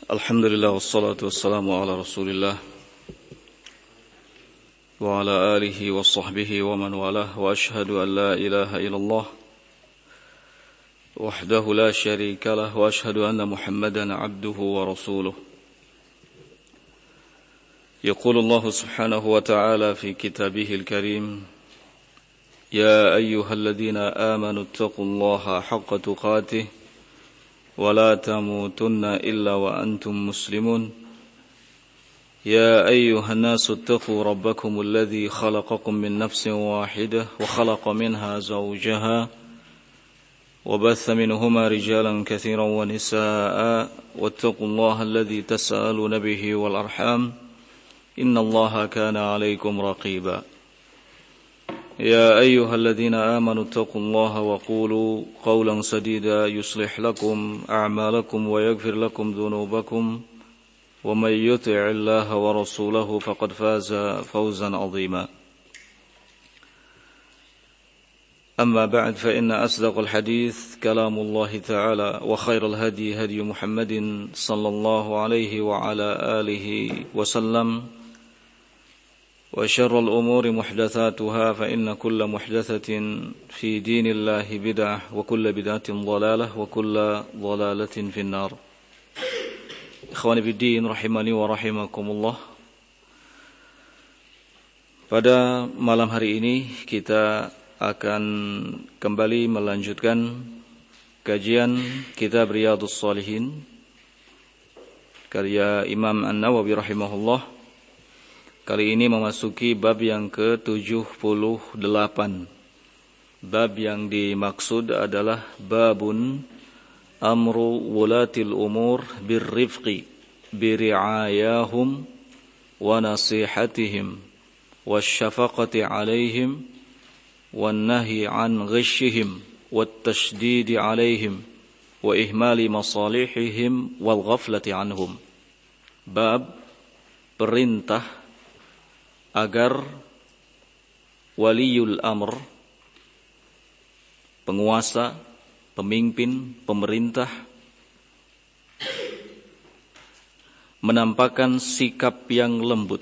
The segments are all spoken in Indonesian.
Alhamdulillah wassalatu wassalamu ala Rasulillah wa ala alihi wa sahbihi wa man walah wa ashhadu an la ilaha illallah wahdahu la syarika lah wa ashhadu anna Muhammadan abduhu wa rasuluh. Yaqulu Allah subhanahu wa ta'ala fi kitabihil karim ya ayyuhalladzina amanu ittaqullaha haqqa tuqatih ولا تموتن إلا وأنتم مسلمون يا أيها الناس اتقوا ربكم الذي خلقكم من نفس واحدة وخلق منها زوجها وبث منهما رجالا كثيرا ونساء واتقوا الله الذي تسألون به والأرحام إن الله كان عليكم رقيبا يا أيها الذين آمنوا اتقوا الله وقولوا قولا سديدا يصلح لكم أعمالكم ويغفر لكم ذنوبكم ومن يطع الله ورسوله فقد فاز فوزا عظيما أما بعد فإن أصدق الحديث كلام الله تعالى وخير الهدي هدي محمد صلى الله عليه وعلى آله وسلم وشر الأمور محدثاتها فإن كل محدثة في دين الله بدعة وكل بدعة ضلالة وكل ضلالة في النار. Ikhwani fiddin rahimani wa rahimakumullah. Pada malam hari ini kita akan kembali melanjutkan kajian kitab Riyadhus Shalihin karya Imam An-Nawawi rahimahullah. Kali ini memasuki bab yang ke-78. Bab yang dimaksud adalah babun amru wulatil umur birrifqi biri'ayahum wa nasihatihim wasyafaqati alaihim wan nahi an ghishihim wat tashdidi alaihim wa ihmali masalihihim wal ghaflati anhum. Bab perintah agar waliyul amr, penguasa, pemimpin, pemerintah menampakkan sikap yang lembut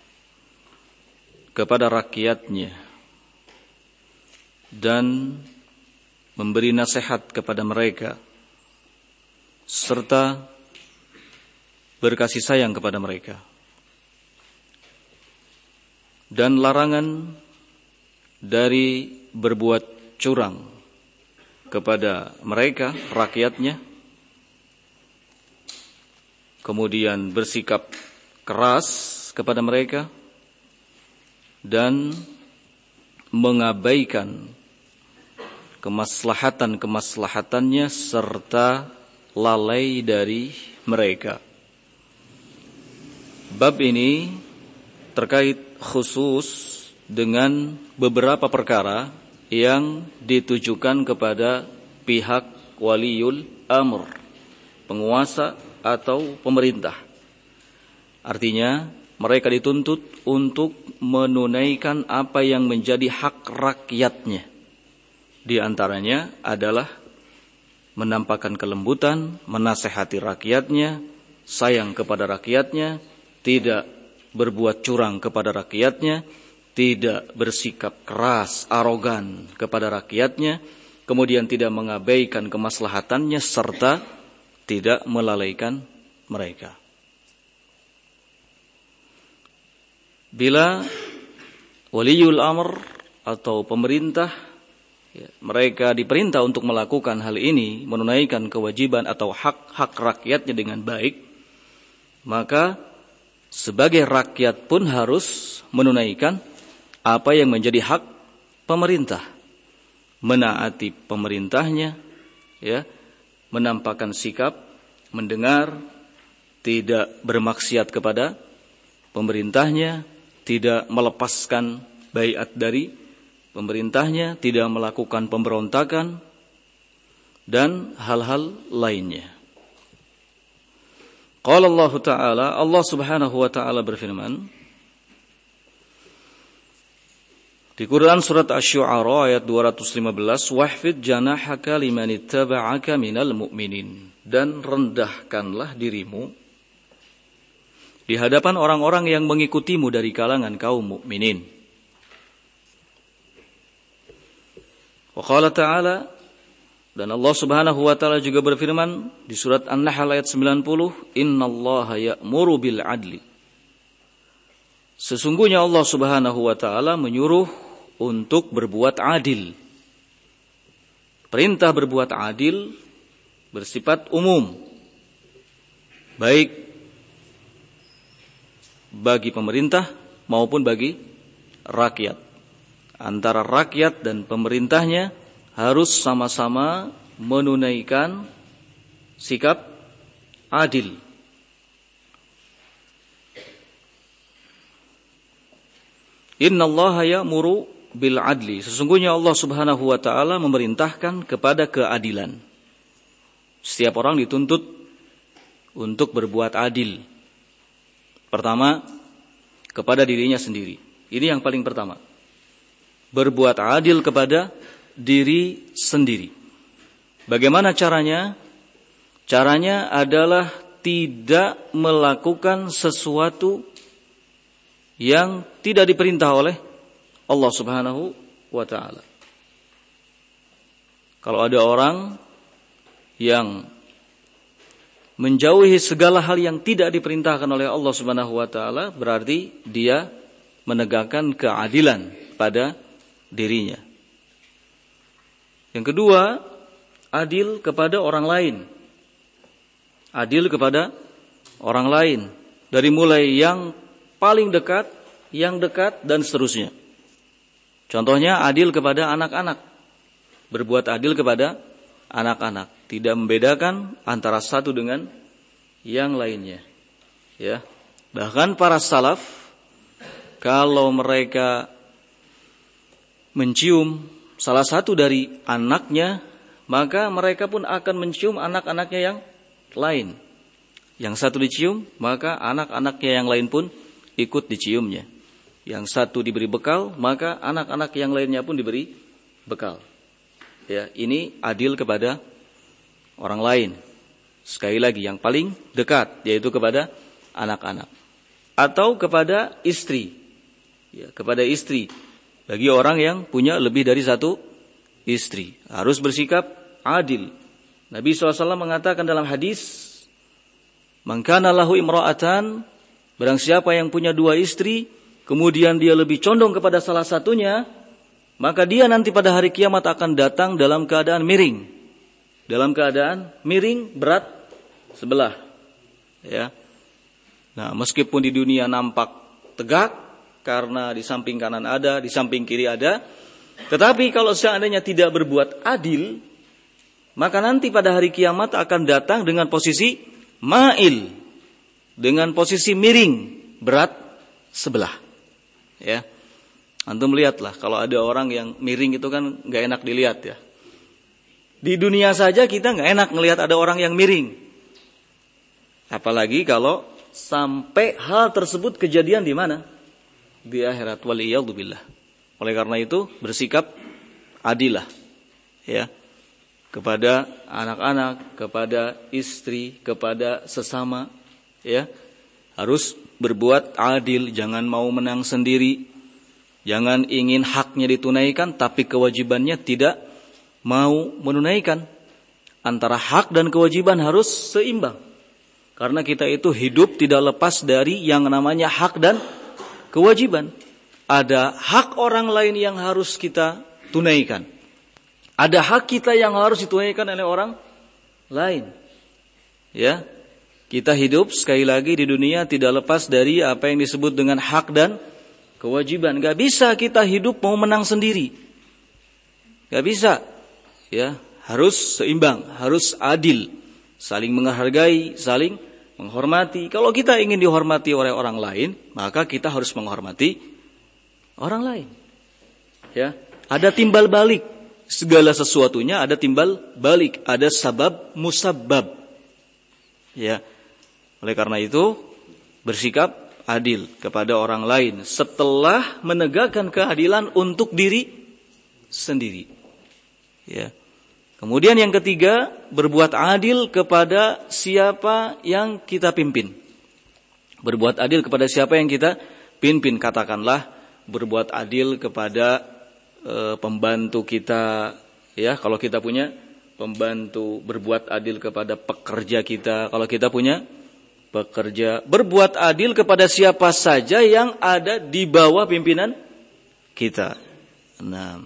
kepada rakyatnya dan memberi nasihat kepada mereka serta berkasih sayang kepada mereka. Dan larangan dari berbuat curang kepada mereka, rakyatnya, kemudian bersikap keras kepada mereka, dan mengabaikan kemaslahatan-kemaslahatannya serta lalai dari mereka. Bab ini terkait khusus dengan beberapa perkara yang ditujukan kepada pihak waliul amr, penguasa atau pemerintah. Artinya mereka dituntut untuk menunaikan apa yang menjadi hak rakyatnya. Di antaranya adalah menampakkan kelembutan, menasehati rakyatnya, sayang kepada rakyatnya, tidak berbuat curang kepada rakyatnya, tidak bersikap keras, arogan kepada rakyatnya, kemudian tidak mengabaikan kemaslahatannya serta tidak melalaikan mereka. Bila waliyul amr atau pemerintah, mereka diperintah untuk melakukan hal ini, menunaikan kewajiban atau hak-hak rakyatnya dengan baik, maka sebagai rakyat pun harus menunaikan apa yang menjadi hak pemerintah, menaati pemerintahnya, menampakkan sikap, mendengar, tidak bermaksiat kepada pemerintahnya, tidak melepaskan baiat dari pemerintahnya, tidak melakukan pemberontakan, dan hal-hal lainnya. Qala Allah Ta'ala, Allah Subhanahu wa Ta'ala berfirman di Quran surat Asy-Syu'ara ayat 215, wahfid janahaka liman ittaba'aka minal mu'minin, dan rendahkanlah dirimu di hadapan orang-orang yang mengikutimu dari kalangan kaum mukminin. Wa qala ta'ala, dan Allah Subhanahu wa taala juga berfirman di surat An-Nahl ayat 90, "Innallaha ya'muru bil 'adli." Sesungguhnya Allah Subhanahu wa taala menyuruh untuk berbuat adil. Perintah berbuat adil bersifat umum, baik bagi pemerintah maupun bagi rakyat. Antara rakyat dan pemerintahnya harus sama-sama menunaikan sikap adil. Innallaha ya'muru bil adli. Sesungguhnya Allah Subhanahu wa taala memerintahkan kepada keadilan. Setiap orang dituntut untuk berbuat adil. Pertama, kepada dirinya sendiri. Ini yang paling pertama. Berbuat adil kepada diri sendiri. Bagaimana caranya? Caranya adalah tidak melakukan sesuatu yang tidak diperintah oleh Allah Subhanahu wa ta'ala. Kalau ada orang yang menjauhi segala hal yang tidak diperintahkan oleh Allah Subhanahu wa taala, berarti dia menegakkan keadilan pada dirinya. Yang kedua, adil kepada orang lain. Adil kepada orang lain, dari mulai yang paling dekat, yang dekat, dan seterusnya. Contohnya adil kepada anak-anak. Berbuat adil kepada anak-anak, tidak membedakan antara satu dengan yang lainnya. Ya. Bahkan para salaf, kalau mereka mencium salah satu dari anaknya, maka mereka pun akan mencium anak-anaknya yang lain. Yang satu dicium, maka anak-anaknya yang lain pun ikut diciumnya. Yang satu diberi bekal, maka anak-anak yang lainnya pun diberi bekal. Ya, ini adil kepada orang lain. Sekali lagi, yang paling dekat, yaitu kepada anak-anak. Atau kepada istri. Ya, kepada istri. Bagi orang yang punya lebih dari satu istri, harus bersikap adil. Nabi SAW mengatakan dalam hadis, "Man kana lahu imra'atan," barang siapa yang punya dua istri, kemudian dia lebih condong kepada salah satunya, maka dia nanti pada hari kiamat akan datang dalam keadaan miring. Dalam keadaan miring, berat sebelah. Ya. Nah, meskipun di dunia nampak tegak, karena di samping kanan ada, di samping kiri ada, tetapi kalau seandainya tidak berbuat adil, maka nanti pada hari kiamat akan datang dengan posisi ma'il, dengan posisi miring, berat sebelah. Ya. Antum lihatlah, kalau ada orang yang miring itu kan gak enak dilihat ya. Di dunia saja kita gak enak ngelihat ada orang yang miring. Apalagi kalau sampai hal tersebut kejadian di mana? Di akhirat, waliyadzubillah. Oleh karena itu bersikap adilah ya, kepada anak-anak, kepada istri, kepada sesama ya. Harus berbuat adil, jangan mau menang sendiri. Jangan ingin haknya ditunaikan tapi kewajibannya tidak mau menunaikan. Antara hak dan kewajiban harus seimbang. Karena kita itu hidup tidak lepas dari yang namanya hak dan kewajiban. Ada hak orang lain yang harus kita tunaikan. Ada hak kita yang harus ditunaikan oleh orang lain. Ya. Kita hidup sekali lagi di dunia tidak lepas dari apa yang disebut dengan hak dan kewajiban. Gak bisa kita hidup mau menang sendiri. Gak bisa. Ya, harus seimbang, harus adil, saling menghargai, saling menghormati. Kalau kita ingin dihormati oleh orang lain, maka kita harus menghormati orang lain. Ya, ada timbal balik. Segala sesuatunya ada timbal balik, ada sabab musabbab. Ya. Oleh karena itu, bersikap adil kepada orang lain setelah menegakkan keadilan untuk diri sendiri. Ya. Kemudian yang ketiga, berbuat adil kepada siapa yang kita pimpin. Berbuat adil kepada siapa yang kita pimpin. Katakanlah berbuat adil kepada pembantu kita, ya, kalau kita punya pembantu. Berbuat adil kepada pekerja kita, kalau kita punya pekerja. Berbuat adil kepada siapa saja yang ada di bawah pimpinan kita. Nah,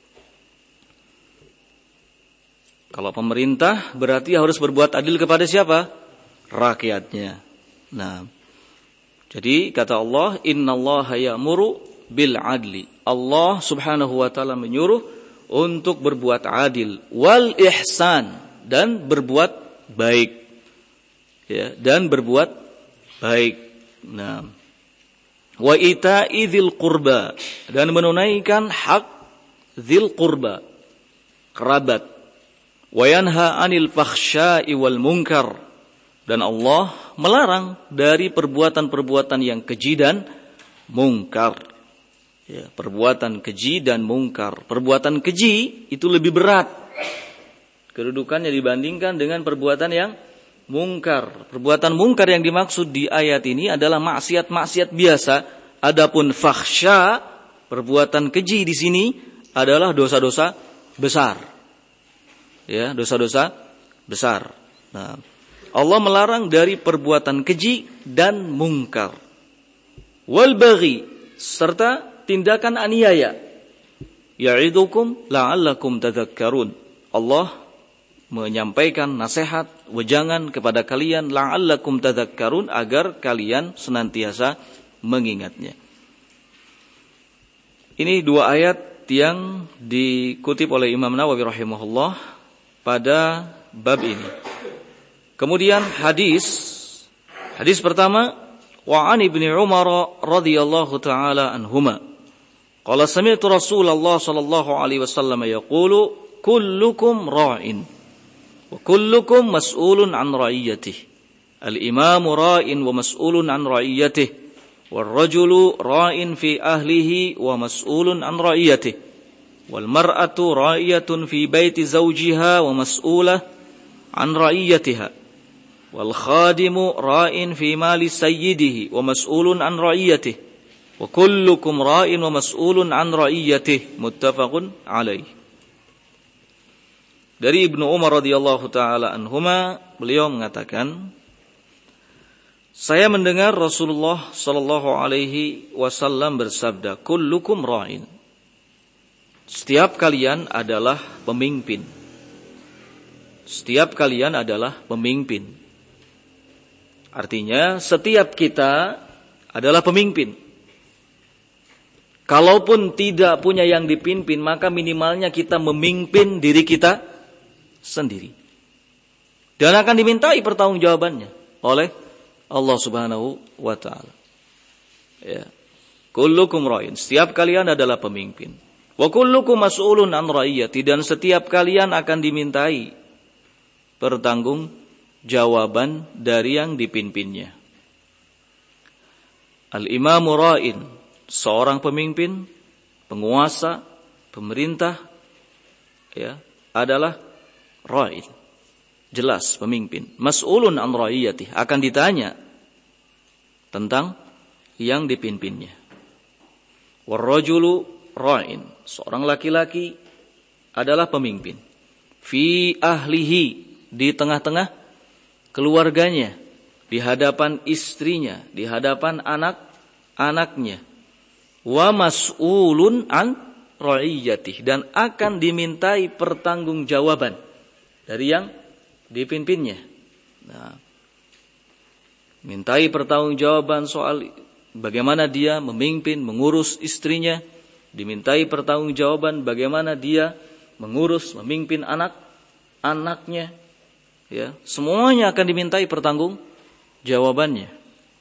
kalau pemerintah berarti harus berbuat adil kepada siapa? Rakyatnya. Nah, jadi kata Allah, innallaha ya'muru bil adli. Allah subhanahu wa ta'ala menyuruh untuk berbuat adil. Wal ihsan, dan berbuat baik. Ya, dan berbuat baik. Nah, wa ita'i dzil qurba, dan menunaikan hak dzil qurba, kerabat. Wa yanha 'anil fakhsya'i wal munkar, dan Allah melarang dari perbuatan-perbuatan yang keji dan mungkar. Ya, perbuatan keji dan mungkar. Perbuatan keji itu lebih berat kedudukannya dibandingkan dengan perbuatan yang mungkar. Perbuatan mungkar yang dimaksud di ayat ini adalah maksiat-maksiat biasa. Adapun fakhsya, perbuatan keji di sini adalah dosa-dosa besar. Ya, dosa-dosa besar. Nah, Allah melarang dari perbuatan keji dan mungkar. Wal baghi, serta tindakan aniaya. Ya'idukum la'allakum tadhakkarun. Allah menyampaikan nasihat, wejangan kepada kalian, la'allakum tadhakkarun, agar kalian senantiasa mengingatnya. Ini dua ayat yang dikutip oleh Imam Nawawi rahimahullah pada bab ini. Kemudian hadis pertama, wa an ibni Umar radhiyallahu taala anhuma qala sami'tu Rasulullah sallallahu alaihi wasallam yaqulu kullukum ra'in wa kullukum mas'ulun an ra'iyatihi al-imamu ra'in wa mas'ulun an ra'iyatihi wal rajulu ra'in fi ahlihi wa mas'ulun an ra'iyatihi wal mar'atu ra'iyatun fi baiti zawjiha wa mas'ulah an ra'iyatiha wal khadimu ra'in fi mali sayyidihi wa mas'ulun an ra'iyatihi wa kullukum ra'in wa mas'ulun an ra'iyatihi, muttafaqun alaih. Dari Ibnu Umar radhiyallahu taala anhuma, beliau mengatakan, saya mendengar Rasulullah sallallahu alaihi wasallam bersabda, kullukum ra'in, setiap kalian adalah pemimpin. Setiap kalian adalah pemimpin. Artinya setiap kita adalah pemimpin. Kalaupun tidak punya yang dipimpin, maka minimalnya kita memimpin diri kita sendiri. Dan akan dimintai pertanggungjawabannya oleh Allah Subhanahu wa taala. Ya. Kullukum ra'in, setiap kalian adalah pemimpin. Wa kullukum mas'ulun an ra'iyati, dan setiap kalian akan dimintai pertanggungjawaban dari yang dipimpinnya. Al-imamu ra'in, seorang pemimpin, penguasa, pemerintah, ya, adalah ra'in. Jelas pemimpin. Mas'ulun an ra'iyati, akan ditanya tentang yang dipimpinnya. War-rajulu ra'in, seorang laki-laki adalah pemimpin. Fi ahlihi, di tengah-tengah keluarganya, di hadapan istrinya, di hadapan anak-anaknya. Wa mas'ulun an ra'iyatih, dan akan dimintai pertanggungjawaban dari yang dipimpinnya. Nah, mintai pertanggungjawaban soal bagaimana dia memimpin, mengurus istrinya, dimintai pertanggungjawaban bagaimana dia mengurus, memimpin anak-anaknya. Ya, semuanya akan dimintai pertanggungjawabannya.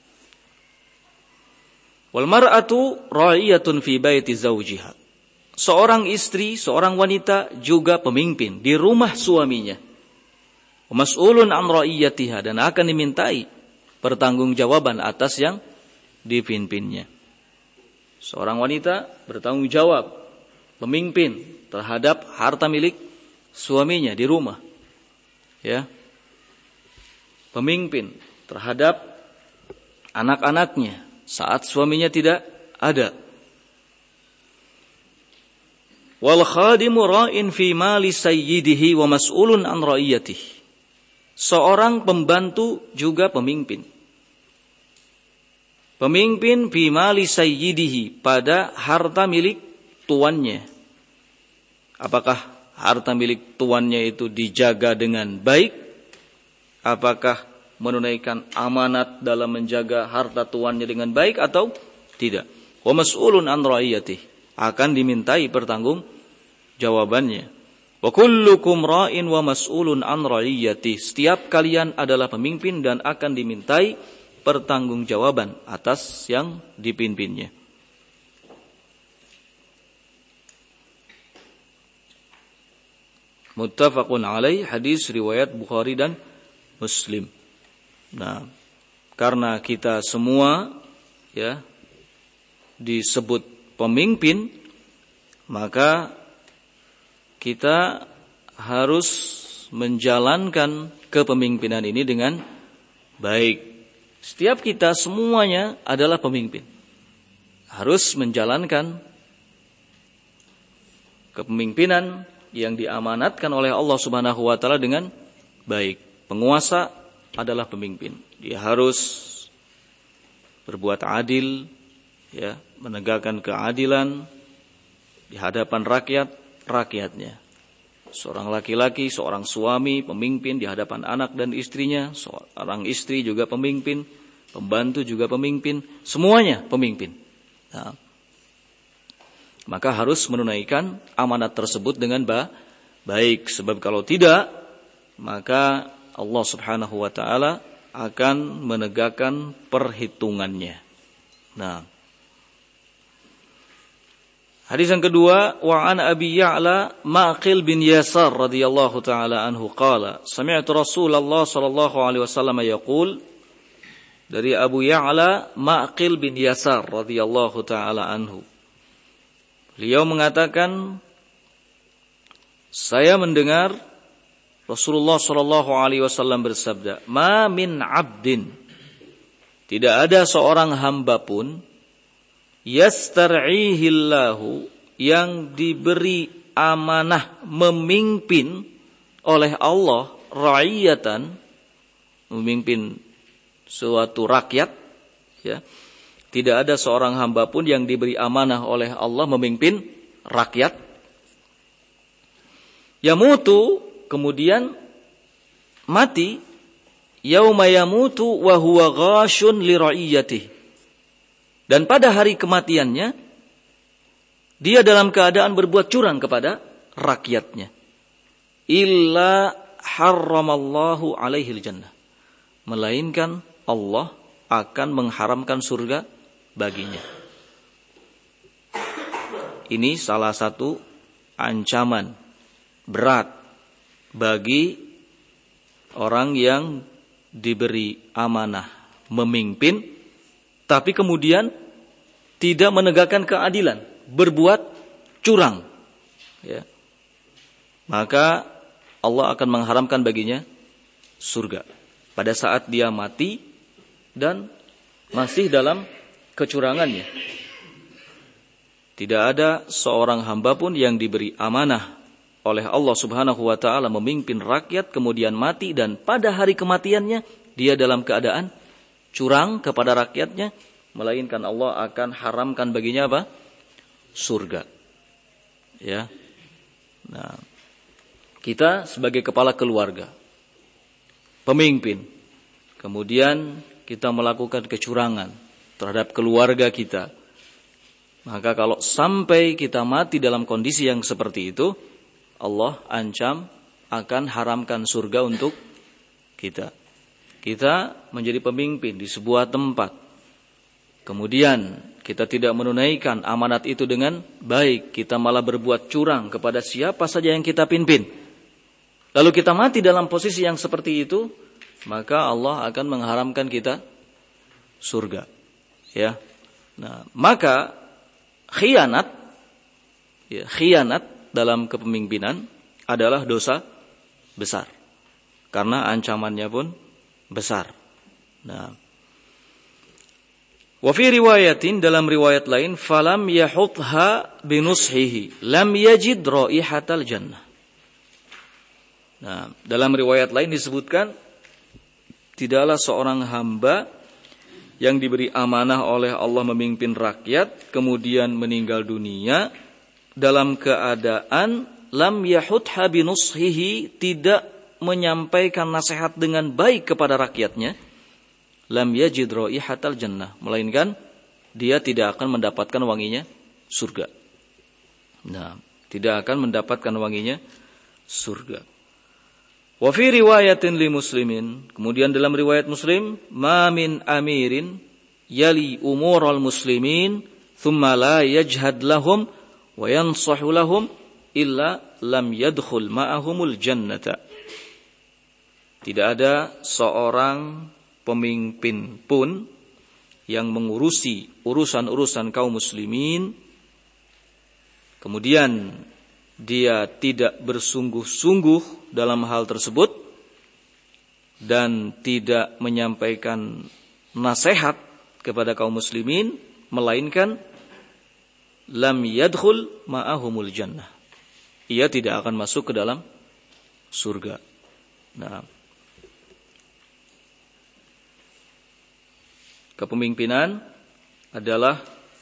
Wal mar'atu ra'iyatun fi baiti zawjiha. Seorang istri, seorang wanita juga pemimpin di rumah suaminya. Mas'ulun an ra'iyatiha, dan akan dimintai pertanggungjawaban atas yang dipimpinnya. Seorang wanita bertanggung jawab, pemimpin terhadap harta milik suaminya di rumah. Ya. Pemimpin terhadap anak-anaknya saat suaminya tidak ada. Wal khadimu ra'in fi mali sayyidihi wa mas'ulun an ra'iyatihi. Seorang pembantu juga pemimpin. Pemimpin fi mali sayyidihi, pada harta milik tuannya. Apakah harta milik tuannya itu dijaga dengan baik? Apakah menunaikan amanat dalam menjaga harta tuannya dengan baik atau tidak? Wa mas'ulun an ra'iyatihi, akan dimintai pertanggungjawabannya. Wa kullukum ra'in wa mas'ulun an ra'iyatihi. Setiap kalian adalah pemimpin dan akan dimintai pertanggungjawaban atas yang dipimpinnya. Muttafaqun alaih, hadis riwayat Bukhari dan Muslim. Nah, karena kita semua ya disebut pemimpin, maka kita harus menjalankan kepemimpinan ini dengan baik. Setiap kita semuanya adalah pemimpin. Harus menjalankan kepemimpinan yang diamanatkan oleh Allah Subhanahu wa taala dengan baik. Penguasa adalah pemimpin. Dia harus berbuat adil, ya, menegakkan keadilan di hadapan rakyatnya. Seorang laki-laki, seorang suami, pemimpin di hadapan anak dan istrinya. Seorang istri juga pemimpin, pembantu juga pemimpin, semuanya pemimpin. Nah, maka harus menunaikan amanat tersebut dengan baik. Sebab kalau tidak, maka Allah Subhanahu wa ta'ala akan menegakkan perhitungannya. Nah, hadis yang kedua, wa an Abi Ya'la Ma'qil bin Yasar radhiyallahu ta'ala anhu qala sami'tu Rasulullah sallallahu alaihi wasallam yaqul. Dari Abu Ya'la Ma'qil bin Yasar radhiyallahu ta'ala anhu, beliau mengatakan, saya mendengar Rasulullah sallallahu alaihi wasallam bersabda, "Ma min 'abdin", tidak ada seorang hamba pun, yastar'ihillahu, yang diberi amanah memimpin oleh Allah, ra'iyatan, memimpin suatu rakyat, ya. Tidak ada seorang hamba pun yang diberi amanah oleh Allah memimpin rakyat. Yamutu, kemudian mati, yauma yamutu wa huwa ghashun li ra'iyatihi. Dan pada hari kematiannya, dia dalam keadaan berbuat curang kepada rakyatnya. Illa harramallahu alaihil jannah. Melainkan Allah akan mengharamkan surga baginya. Ini salah satu ancaman berat bagi orang yang diberi amanah memimpin, tapi kemudian tidak menegakkan keadilan, berbuat curang, ya. Maka Allah akan mengharamkan baginya surga pada saat dia mati dan masih dalam kecurangannya. Tidak ada seorang hamba pun yang diberi amanah oleh Allah Subhanahu wa ta'ala memimpin rakyat, kemudian mati, dan pada hari kematiannya dia dalam keadaan curang kepada rakyatnya, melainkan Allah akan haramkan baginya apa? Surga. Ya. Nah, kita sebagai kepala keluarga, pemimpin, kemudian kita melakukan kecurangan terhadap keluarga kita, maka kalau sampai kita mati dalam kondisi yang seperti itu, Allah ancam akan haramkan surga untuk kita. Kita menjadi pemimpin di sebuah tempat, kemudian kita tidak menunaikan amanat itu dengan baik, kita malah berbuat curang kepada siapa saja yang kita pimpin, lalu kita mati dalam posisi yang seperti itu, maka Allah akan mengharamkan kita surga. Ya. Nah, maka khianat dalam kepemimpinan adalah dosa besar, karena ancamannya pun besar. Nah, Wa fi riwayatin, dalam riwayat lain, falam yahutha binushihi lam yajid raihatal jannah. Nah, dalam riwayat lain disebutkan, tidaklah seorang hamba yang diberi amanah oleh Allah memimpin rakyat kemudian meninggal dunia dalam keadaan lam yahutha binushihi, tidak menyampaikan nasihat dengan baik kepada rakyatnya, lam yajid raihatal jannah, melainkan dia tidak akan mendapatkan wanginya surga. Nah, tidak akan mendapatkan wanginya surga. Wa fi riwayatin li muslimin, kemudian dalam riwayat Muslim, ma min amirin yali umural muslimin thumma la yajhad lahum wa yansahu lahum illa lam yadkhul ma'ahumul jannata. Tidak ada seorang pemimpin pun yang mengurusi urusan-urusan kaum muslimin, kemudian dia tidak bersungguh-sungguh dalam hal tersebut dan tidak menyampaikan nasihat kepada kaum muslimin, melainkan lam yadkhul ma'ahumul jannah, ia tidak akan masuk ke dalam surga. Nah, kepemimpinan adalah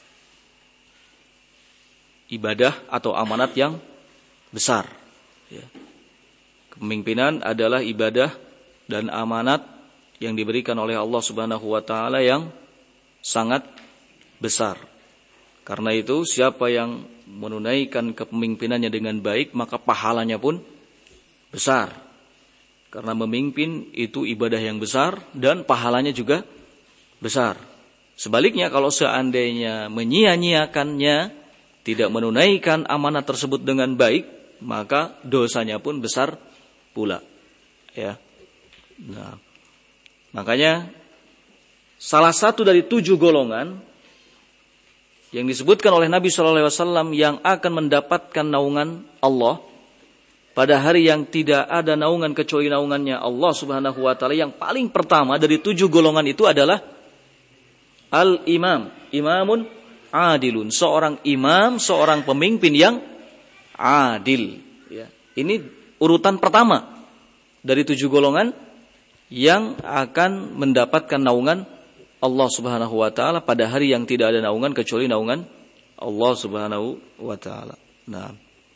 ibadah atau amanat yang besar. Kepemimpinan adalah ibadah dan amanat yang diberikan oleh Allah Subhanahu wa taala yang sangat besar. Karena itu siapa yang menunaikan kepemimpinannya dengan baik, maka pahalanya pun besar. Karena memimpin itu ibadah yang besar dan pahalanya juga besar. Sebaliknya kalau seandainya menyia-nyiakannya, tidak menunaikan amanat tersebut dengan baik, maka dosanya pun besar pula. Ya. Nah, makanya salah satu dari 7 golongan yang disebutkan oleh Nabi SAW yang akan mendapatkan naungan Allah pada hari yang tidak ada naungan kecuali naungannya Allah Subhanahu wa taala, yang paling pertama dari 7 golongan itu adalah al-imam, imamun adilun, seorang imam, seorang pemimpin yang adil. Ya. Ini urutan pertama dari 7 golongan yang akan mendapatkan naungan Allah Subhanahu wa taala pada hari yang tidak ada naungan kecuali naungan Allah Subhanahu wa taala. Nah,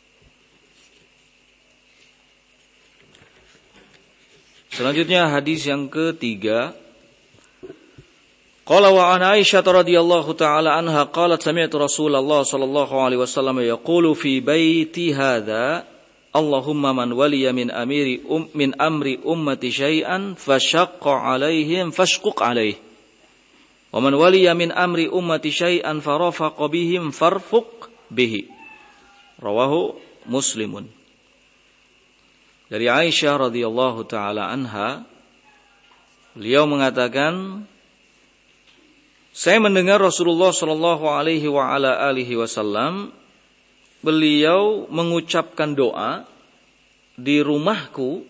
selanjutnya hadis yang ketiga. Qala wa an Aisyah radhiyallahu taala anha qalat sami'tu Rasulullah sallallahu alaihi wasallam yaqulu fi baiti hadza Allahumma man waliya min amri ummati syai'an fashaqqa alaihim fashquq alaihi wa man waliya min amri ummati syai'an farafaqa bihim farfuq bihi. Rawahu Muslimun. Dari Aisyah radhiyallahu taala anha, beliau mengatakan, saya mendengar Rasulullah sallallahu alaihi wa ala alihi wasallam, beliau mengucapkan doa di rumahku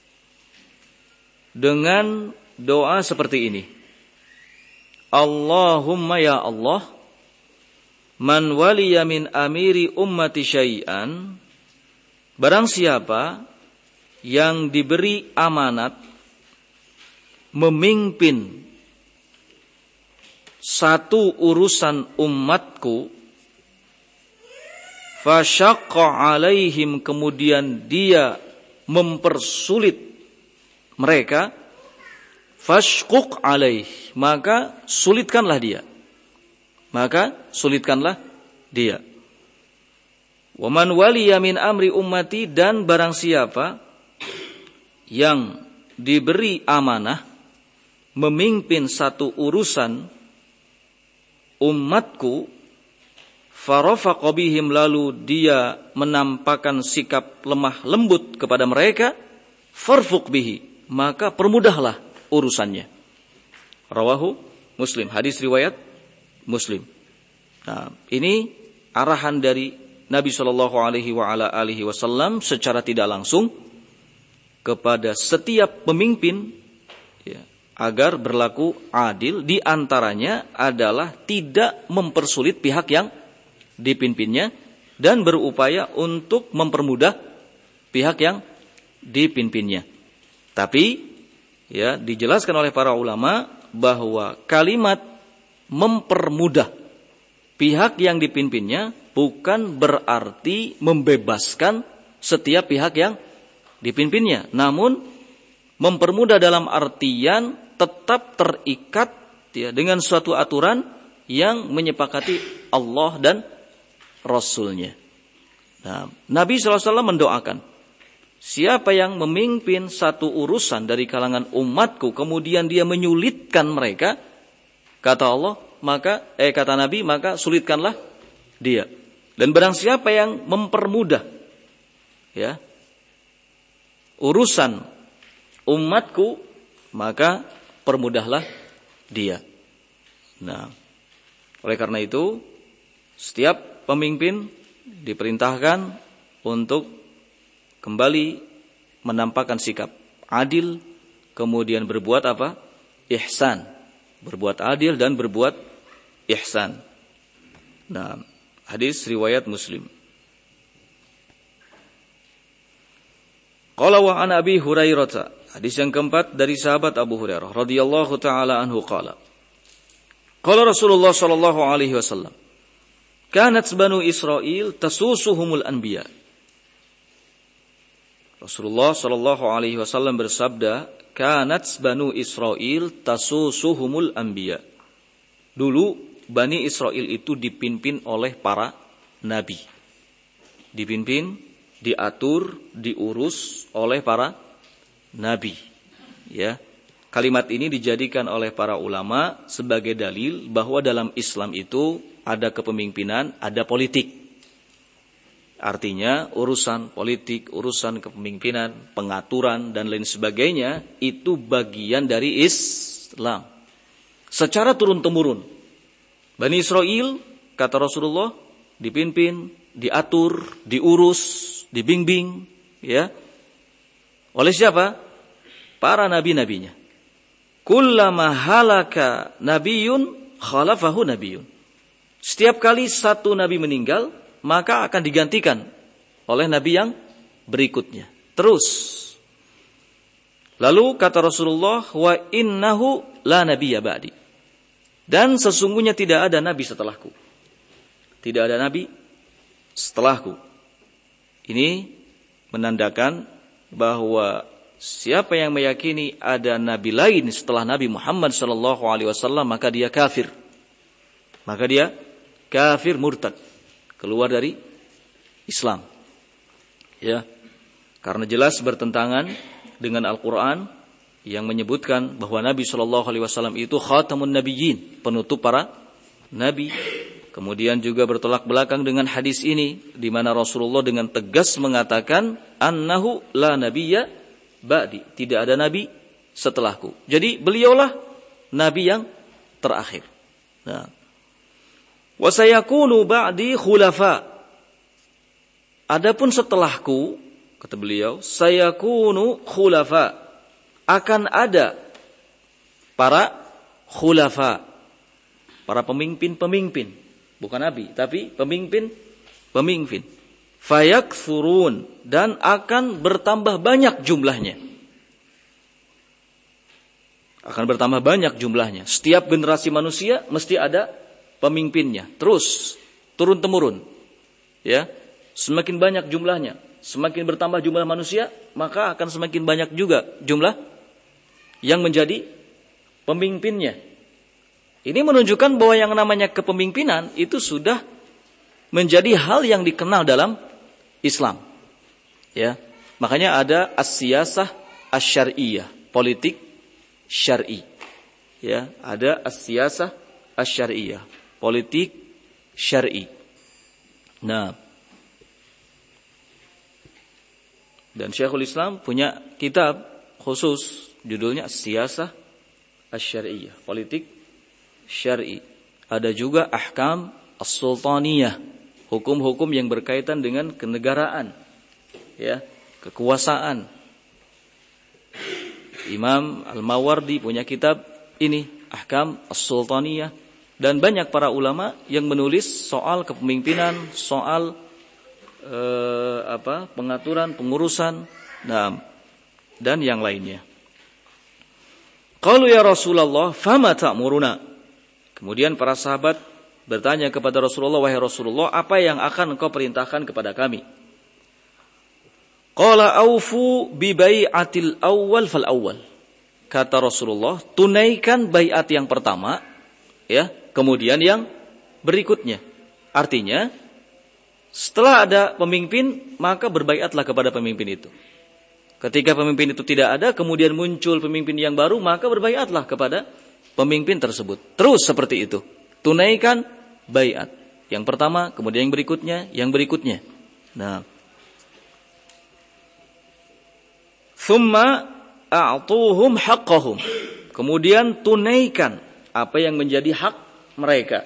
dengan doa seperti ini. Allahumma ya Allah, man waliya min amiri ummati syai'an, barang siapa yang diberi amanat memimpin satu urusan umatku, fasyaqqa alaihim, kemudian dia mempersulit mereka, fashquq alaih, maka sulitkanlah dia. Wa man waliya min amri ummati, dan barang siapa yang diberi amanah memimpin satu urusan umatku, farafaqa bihim, lalu dia menampakkan sikap lemah lembut kepada mereka, farfuq bihi, maka permudahlah urusannya. Rawahu Muslim, hadis riwayat Muslim. Nah, ini arahan dari Nabi sallallahu alaihi wa ala alihi wasallam secara tidak langsung kepada setiap pemimpin, ya, agar berlaku adil, di antaranya adalah tidak mempersulit pihak yang dipimpinnya dan berupaya untuk mempermudah pihak yang dipimpinnya. Tapi ya, dijelaskan oleh para ulama bahwa kalimat mempermudah pihak yang dipimpinnya bukan berarti membebaskan setiap pihak yang dipimpinnya, namun mempermudah dalam artian tetap terikat ya, dengan suatu aturan yang menyepakati Allah dan Rasulnya. Nah, Nabi SAW mendoakan, siapa yang memimpin satu urusan dari kalangan umatku, kemudian dia menyulitkan mereka, kata Allah, kata Nabi, maka sulitkanlah dia. Dan barang siapa yang mempermudah ya urusan umatku, maka permudahlah dia. Nah, oleh karena itu, setiap pemimpin diperintahkan untuk kembali menampakkan sikap adil, kemudian berbuat apa? Ihsan. Berbuat adil dan berbuat ihsan. Nah, hadis riwayat Muslim. Qala wa an Abi Hurairah. Hadis yang keempat dari sahabat Abu Hurairah radhiyallahu taala anhu qala. Qala Rasulullah sallallahu alaihi wasallam, kanat banu Israil tasusuhumul anbiya. Rasulullah sallallahu alaihi wasallam bersabda, kanat banu Israil tasusuhumul anbiya. Dulu Bani Israel itu dipimpin oleh para nabi. Dipimpin, diatur, diurus oleh para nabi. Ya. Kalimat ini dijadikan oleh para ulama sebagai dalil bahwa dalam Islam itu ada kepemimpinan, ada politik. Artinya urusan politik, urusan kepemimpinan, pengaturan dan lain sebagainya itu bagian dari Islam. Secara turun-temurun Bani Israel, kata Rasulullah, dipimpin, diatur, diurus, dibimbing, ya, oleh siapa? Para nabi-nabinya. Kullama halaka nabiyyun khalafahu nabiyyun. Setiap kali satu nabi meninggal, maka akan digantikan oleh nabi yang berikutnya. Terus. Lalu kata Rasulullah, wa innahu la nabiyya ba'di. Dan sesungguhnya tidak ada nabi setelahku. Tidak ada nabi setelahku. Ini menandakan bahwa siapa yang meyakini ada nabi lain setelah Nabi Muhammad SAW, maka dia kafir. Maka dia kafir murtad, keluar dari Islam. Ya. Karena jelas bertentangan dengan Al-Qur'an yang menyebutkan bahwa Nabi SAW itu khatamun nabiyyin, penutup para nabi. Kemudian juga bertolak belakang dengan hadis ini, di mana Rasulullah dengan tegas mengatakan, annahu la nabiyya ba'di, tidak ada nabi setelahku. Jadi beliaulah nabi yang terakhir. Nah, wa sayakunu ba'di khulafa. Adapun setelahku, kata beliau, sayakunu khulafa, akan ada para khulafa, para pemimpin-pemimpin, bukan nabi, tapi pemimpin. Fayakthurun, dan akan bertambah banyak jumlahnya. Akan bertambah banyak jumlahnya. Setiap generasi manusia mesti ada pemimpinnya. Terus turun temurun. Ya, semakin banyak jumlahnya, semakin bertambah jumlah manusia, maka akan semakin banyak juga jumlah yang menjadi pemimpinnya. Ini menunjukkan bahwa yang namanya kepemimpinan itu sudah menjadi hal yang dikenal dalam Islam. Ya, makanya ada as-siyasah asy-syar'iyyah, politik syar'i. Ya, ada as-siyasah asy-syar'iyyah, politik syar'i. Nah, dan Syekhul Islam punya kitab khusus judulnya as-siyasah asy-syar'iyyah, politik syar'i. Ada juga ahkam as-sultaniyah, hukum-hukum yang berkaitan dengan kenegaraan, ya, kekuasaan. Imam Al-Mawardi punya kitab ini, Ahkam As-Sultaniyah, dan banyak para ulama yang menulis soal kepemimpinan, soal pengaturan, pengurusan, dan yang lainnya. Qalu ya Rasulullah, fama ta'muruna? Kemudian para sahabat bertanya kepada Rasulullah, wahai Rasulullah, apa yang akan engkau perintahkan kepada kami? Qala aufu bi bai'atil awwal fal awwal. Kata Rasulullah, tunaikan baiat yang pertama, ya, kemudian yang berikutnya. Artinya, setelah ada pemimpin, maka berbaiatlah kepada pemimpin itu. Ketika pemimpin itu tidak ada, kemudian muncul pemimpin yang baru, maka berbaiatlah kepada pemimpin tersebut. Terus seperti itu. Tunaikan baiat. Yang pertama, kemudian yang berikutnya, yang berikutnya. Nah, thumma a'tuhum haqqahum. Kemudian tunaikan apa yang menjadi hak mereka.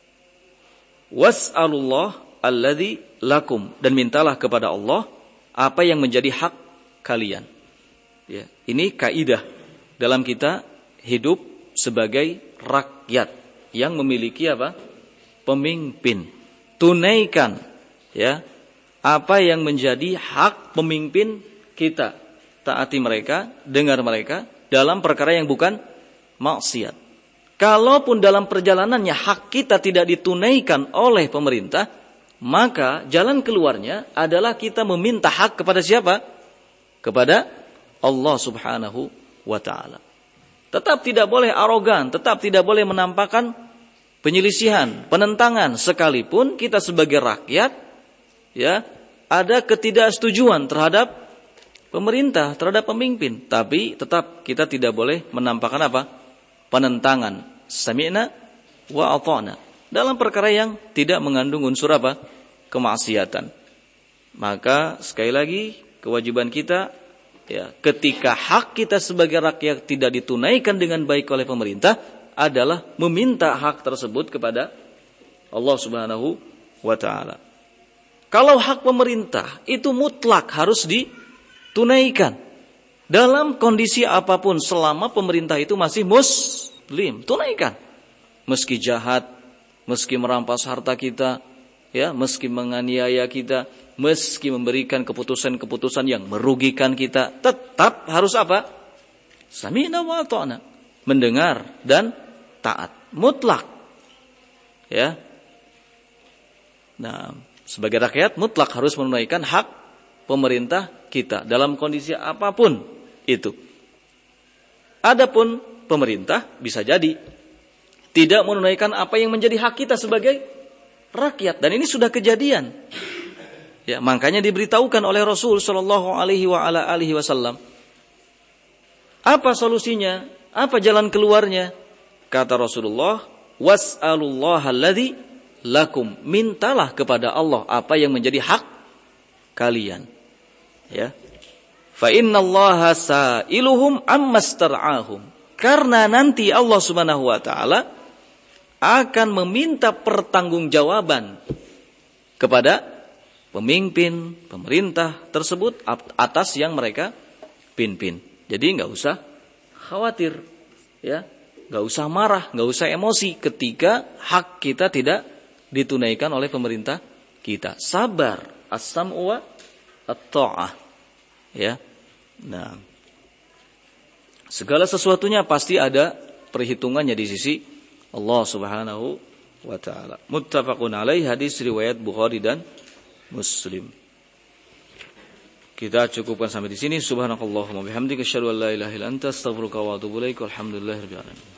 Was'alullah alladzi lakum, dan mintalah kepada Allah apa yang menjadi hak kalian. Ya, ini kaidah dalam kita hidup sebagai rakyat yang memiliki apa? Pemimpin. Tunaikan, ya, apa yang menjadi hak pemimpin kita. Taati mereka, dengar mereka dalam perkara yang bukan maksiat. Kalaupun dalam perjalanannya hak kita tidak ditunaikan oleh pemerintah, maka jalan keluarnya adalah kita meminta hak kepada siapa? Kepada Allah Subhanahu wa ta'ala. Tetap tidak boleh arogan, tetap tidak boleh menampakkan penyelisihan, penentangan, sekalipun kita sebagai rakyat, ya, ada ketidaksetujuan terhadap pemerintah, terhadap pemimpin, tapi tetap kita tidak boleh menampakkan apa? Penentangan. Sami'na wa ata'na. Dalam perkara yang tidak mengandung unsur apa? Kemaksiatan. Maka sekali lagi kewajiban kita, ya, ketika hak kita sebagai rakyat tidak ditunaikan dengan baik oleh pemerintah, adalah meminta hak tersebut kepada Allah Subhanahu wa ta'ala. Kalau hak pemerintah itu mutlak harus ditunaikan dalam kondisi apapun, selama pemerintah itu masih muslim, tunaikan. Meski jahat, meski merampas harta kita, ya, meski menganiaya kita, meski memberikan keputusan-keputusan yang merugikan kita, tetap harus apa? Sami'na wa ata'na, mendengar dan taat, mutlak. Ya. Nah, sebagai rakyat mutlak harus menunaikan hak pemerintah kita dalam kondisi apapun itu. Adapun pemerintah bisa jadi tidak menunaikan apa yang menjadi hak kita sebagai rakyat, dan ini sudah kejadian. Ya, makanya diberitahukan oleh Rasul sallallahu alaihi wasallam. Apa solusinya? Apa jalan keluarnya? Kata Rasulullah, was'alullaha alladzi lakum. Mintalah kepada Allah apa yang menjadi hak kalian. Ya. Fa innallaha sa'iluhum ammastar'ahum. Karena nanti Allah Subhanahu wa taala akan meminta pertanggungjawaban kepada pemimpin, pemerintah tersebut atas yang mereka pimpin. Jadi enggak usah khawatir, ya. Enggak usah marah, enggak usah emosi ketika hak kita tidak ditunaikan oleh pemerintah kita. Sabar, as-sam'u wa at-tha'ah. Ya. Nah, segala sesuatunya pasti ada perhitungannya di sisi Allah Subhanahu wa taala. Muttafaqun alaih, hadis riwayat Bukhari dan Muslim. Kita cukupkan sampai di sini. Subhanakallahumma bihamdika asyhadu an la ilaha illa anta astaghfiruka wa atubu ilaik. Walhamdulillahirabbil alamin.